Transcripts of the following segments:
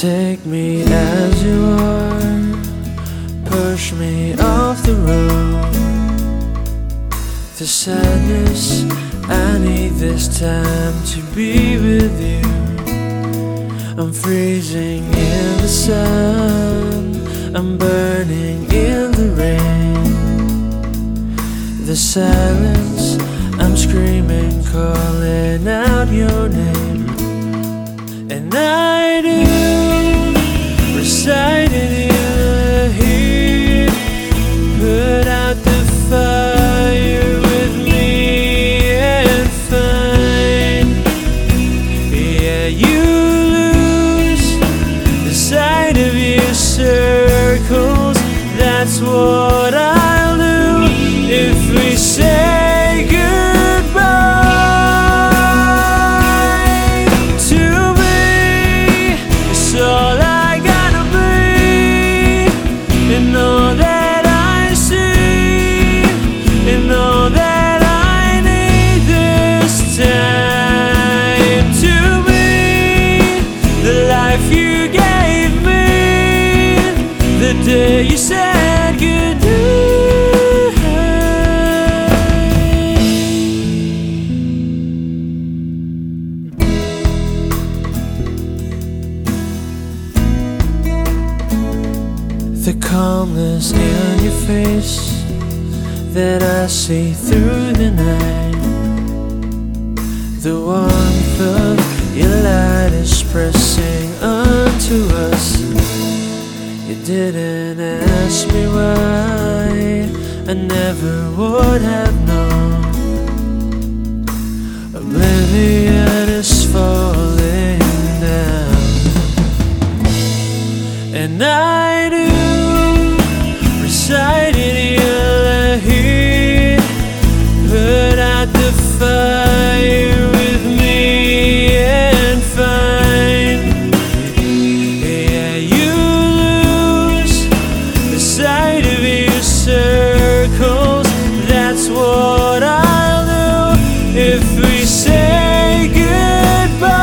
Take me as you are, push me off the road. The sadness, I need this time to be with you. I'm freezing in the sun, I'm burning in the rain. The silence, I'm screaming, calling out your name. And I do recite in your heat, put out the fire with me and find, yeah, you lose the sight of your circles. That's what I'll do if we say goodbye. To me, it's all I gotta be, and all that I see, and all that I need this time. To me, the life you gave me, the day you said goodnight. The calmness in your face that I see through the night, the warmth of your light is pressing onto us. You didn't ask me why, I never would have known. Oblivion is falling down, and I do recite in your heat, put out the fire with me and find, yeah, you lose the sight of your circles. That's what I'll do if we say goodbye.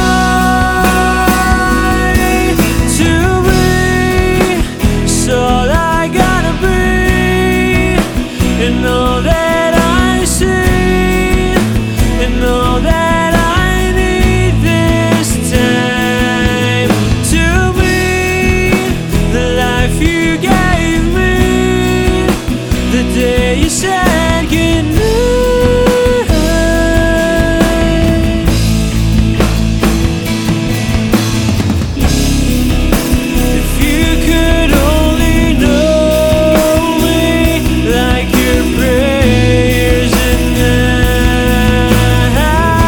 To me, it's all I gotta be, and all that I see, and all that I need this time. To me, the life you gave me, the day you said goodnight. If you could only know me like your prayers at night,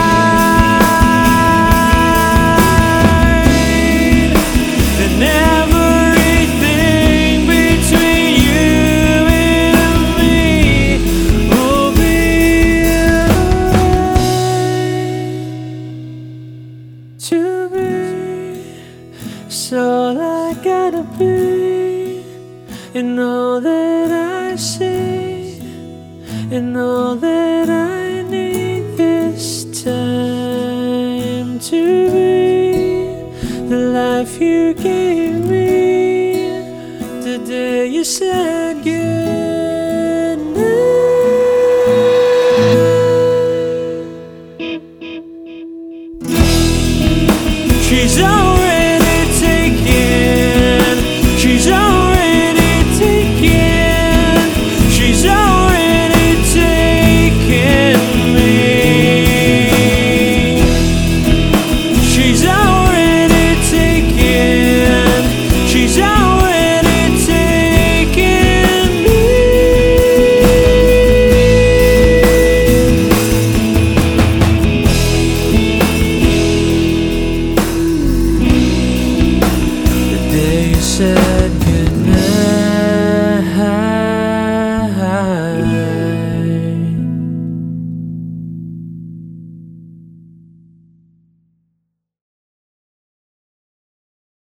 then everything between you and me will be alright. To me, it's all I gotta be, and all that I see, and all that I need this time. To be the life you gave me, the day you said goodnight. She's all